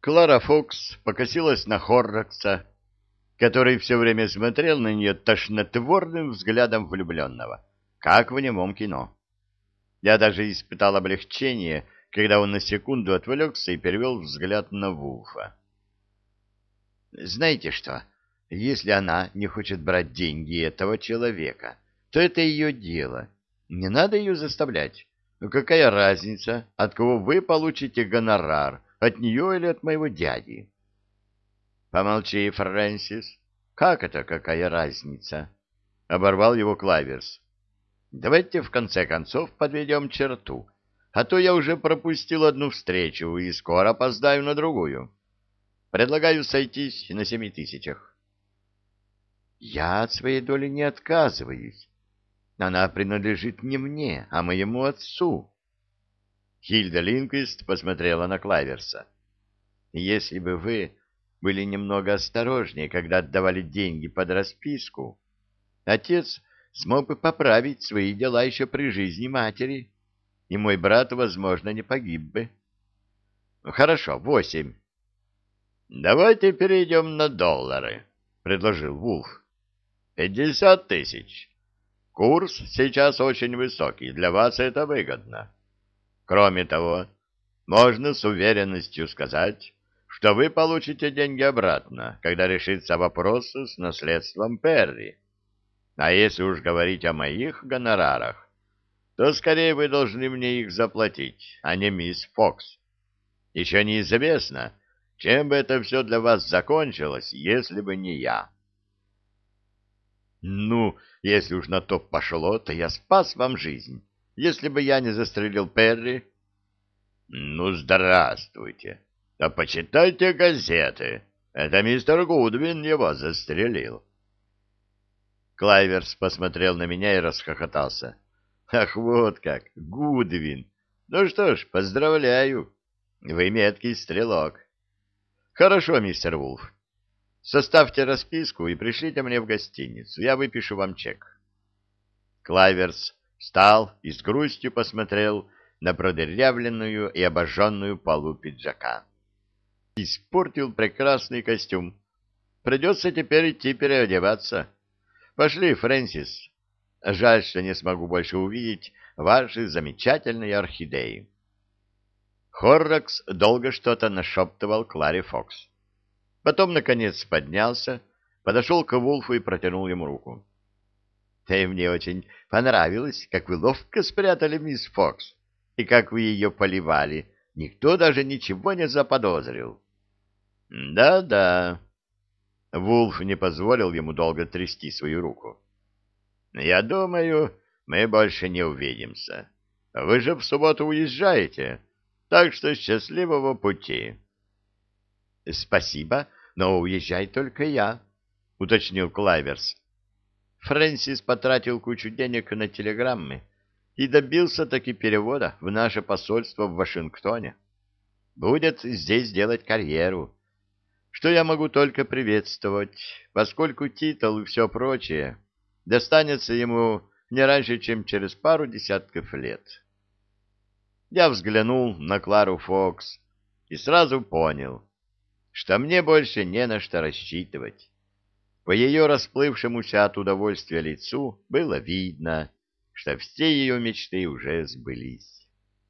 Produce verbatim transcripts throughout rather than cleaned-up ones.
Клара Фокс покосилась на Хоррокса, который все время смотрел на нее тошнотворным взглядом влюбленного, как в немом кино. Я даже испытал облегчение, когда он на секунду отвлекся и перевел взгляд на Вулфа. «Знаете что, если она не хочет брать деньги этого человека, то это ее дело. Не надо ее заставлять. Ну какая разница, от кого вы получите гонорар, от нее или от моего дяди?» «Помолчи, Фрэнсис. Как это какая разница?» — оборвал его Клайверс. «Давайте в конце концов подведем черту, а то я уже пропустил одну встречу и скоро опоздаю на другую. Предлагаю сойтись на семи тысячах». «Я от своей доли не отказываюсь. Она принадлежит не мне, а моему отцу». Хильда Линквист посмотрела на Клайверса. «Если бы вы были немного осторожнее, когда отдавали деньги под расписку, отец смог бы поправить свои дела еще при жизни матери, и мой брат, возможно, не погиб бы». «Хорошо, восемь». «Давайте перейдем на доллары», — предложил Вулф. «Пятьдесят тысяч. Курс сейчас очень высокий, для вас это выгодно. Кроме того, можно с уверенностью сказать, что вы получите деньги обратно, когда решится вопрос с наследством Перри. А если уж говорить о моих гонорарах, то скорее вы должны мне их заплатить, а не мисс Фокс. Еще неизвестно, чем бы это все для вас закончилось, если бы не я». «Ну, если уж на то пошло, то я спас вам жизнь. Если бы я не застрелил Перри...» «Ну, здравствуйте. А почитайте газеты. Это мистер Гудвин его застрелил». Клайверс посмотрел на меня и расхохотался. «Ах, вот как, Гудвин! Ну что ж, поздравляю. Вы меткий стрелок. Хорошо, мистер Вулф. Составьте расписку и пришлите мне в гостиницу. Я выпишу вам чек». Клайверс встал и с грустью посмотрел на продырявленную и обожженную полу пиджака. «Испортил прекрасный костюм. Придется теперь идти переодеваться. Пошли, Фрэнсис. Жаль, что не смогу больше увидеть ваши замечательные орхидеи». Хоррокс долго что-то нашептывал Кларе Фокс. Потом, наконец, поднялся, подошел к Вулфу и протянул ему руку. «Ты мне очень понравилось, как вы ловко спрятали мисс Фокс, и как вы ее поливали. Никто даже ничего не заподозрил». «Да-да». Вулф не позволил ему долго трясти свою руку. «Я думаю, мы больше не увидимся. Вы же в субботу уезжаете, так что счастливого пути». «Спасибо, но уезжай только я», — уточнил Клайверс. Фрэнсис потратил кучу денег на телеграммы и добился таки перевода в наше посольство в Вашингтоне. Будет здесь делать карьеру, что я могу только приветствовать, поскольку титул и все прочее достанется ему не раньше, чем через пару десятков лет. Я взглянул на Клару Фокс и сразу понял, что мне больше не на что рассчитывать. По ее расплывшемуся от удовольствия лицу было видно, что все ее мечты уже сбылись.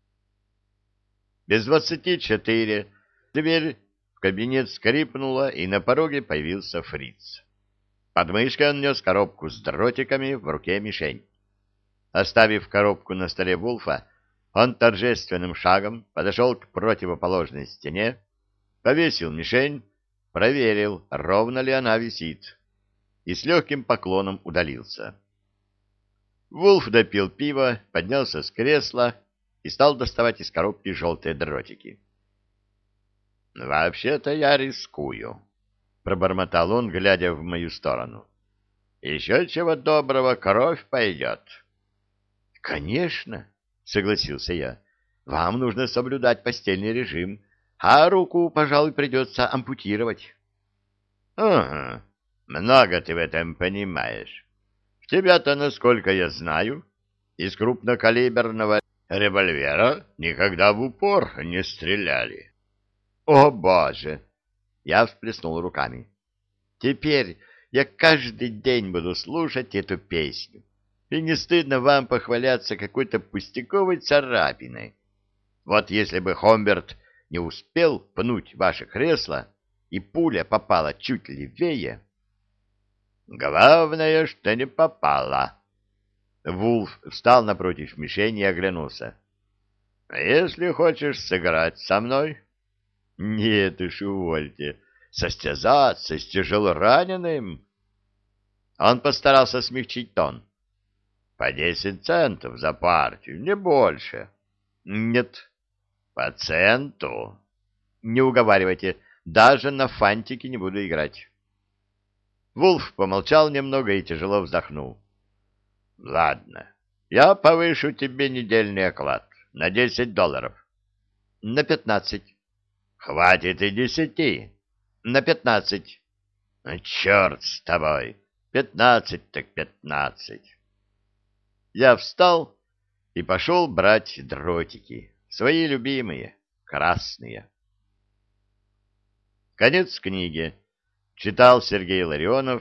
Без двадцати четыре дверь в кабинет скрипнула, и на пороге появился Фриц. Под мышкой он нес коробку с дротиками, в руке мишень. Оставив коробку на столе Вулфа, он торжественным шагом подошел к противоположной стене, повесил мишень, проверил, ровно ли она висит, и с легким поклоном удалился. Вулф допил пиво, поднялся с кресла и стал доставать из коробки желтые дротики. «Вообще-то я рискую», — пробормотал он, глядя в мою сторону. «Еще чего доброго, кровь пойдет». «Конечно», — согласился я, — «вам нужно соблюдать постельный режим, а руку, пожалуй, придется ампутировать». «Ага, много ты в этом понимаешь. В тебя-то, насколько я знаю, из крупнокалиберного револьвера никогда в упор не стреляли». О, Боже! Я всплеснул руками. Теперь я каждый день буду слушать эту песню. И не стыдно вам похваляться какой-то пустяковой царапиной. Вот если бы Хомберт не успел пнуть ваше кресло, и пуля попала чуть левее... Главное, что не попала. Вулф встал напротив мишени и оглянулся. — Если хочешь сыграть со мной... — Нет уж, увольте. Состязаться с тяжелораненым... Он постарался смягчить тон. — По десять центов за партию, не больше. — Нет, по центу. — Не уговаривайте, даже на фантике не буду играть. Вулф помолчал немного и тяжело вздохнул. — Ладно, я повышу тебе недельный оклад на десять долларов. — На пятнадцать. — Хватит и десяти. — На пятнадцать. — Ну, черт с тобой. Пятнадцать так пятнадцать. Я встал и пошел брать дротики, свои любимые, красные. Конец книги. Читал Сергей Ларионов.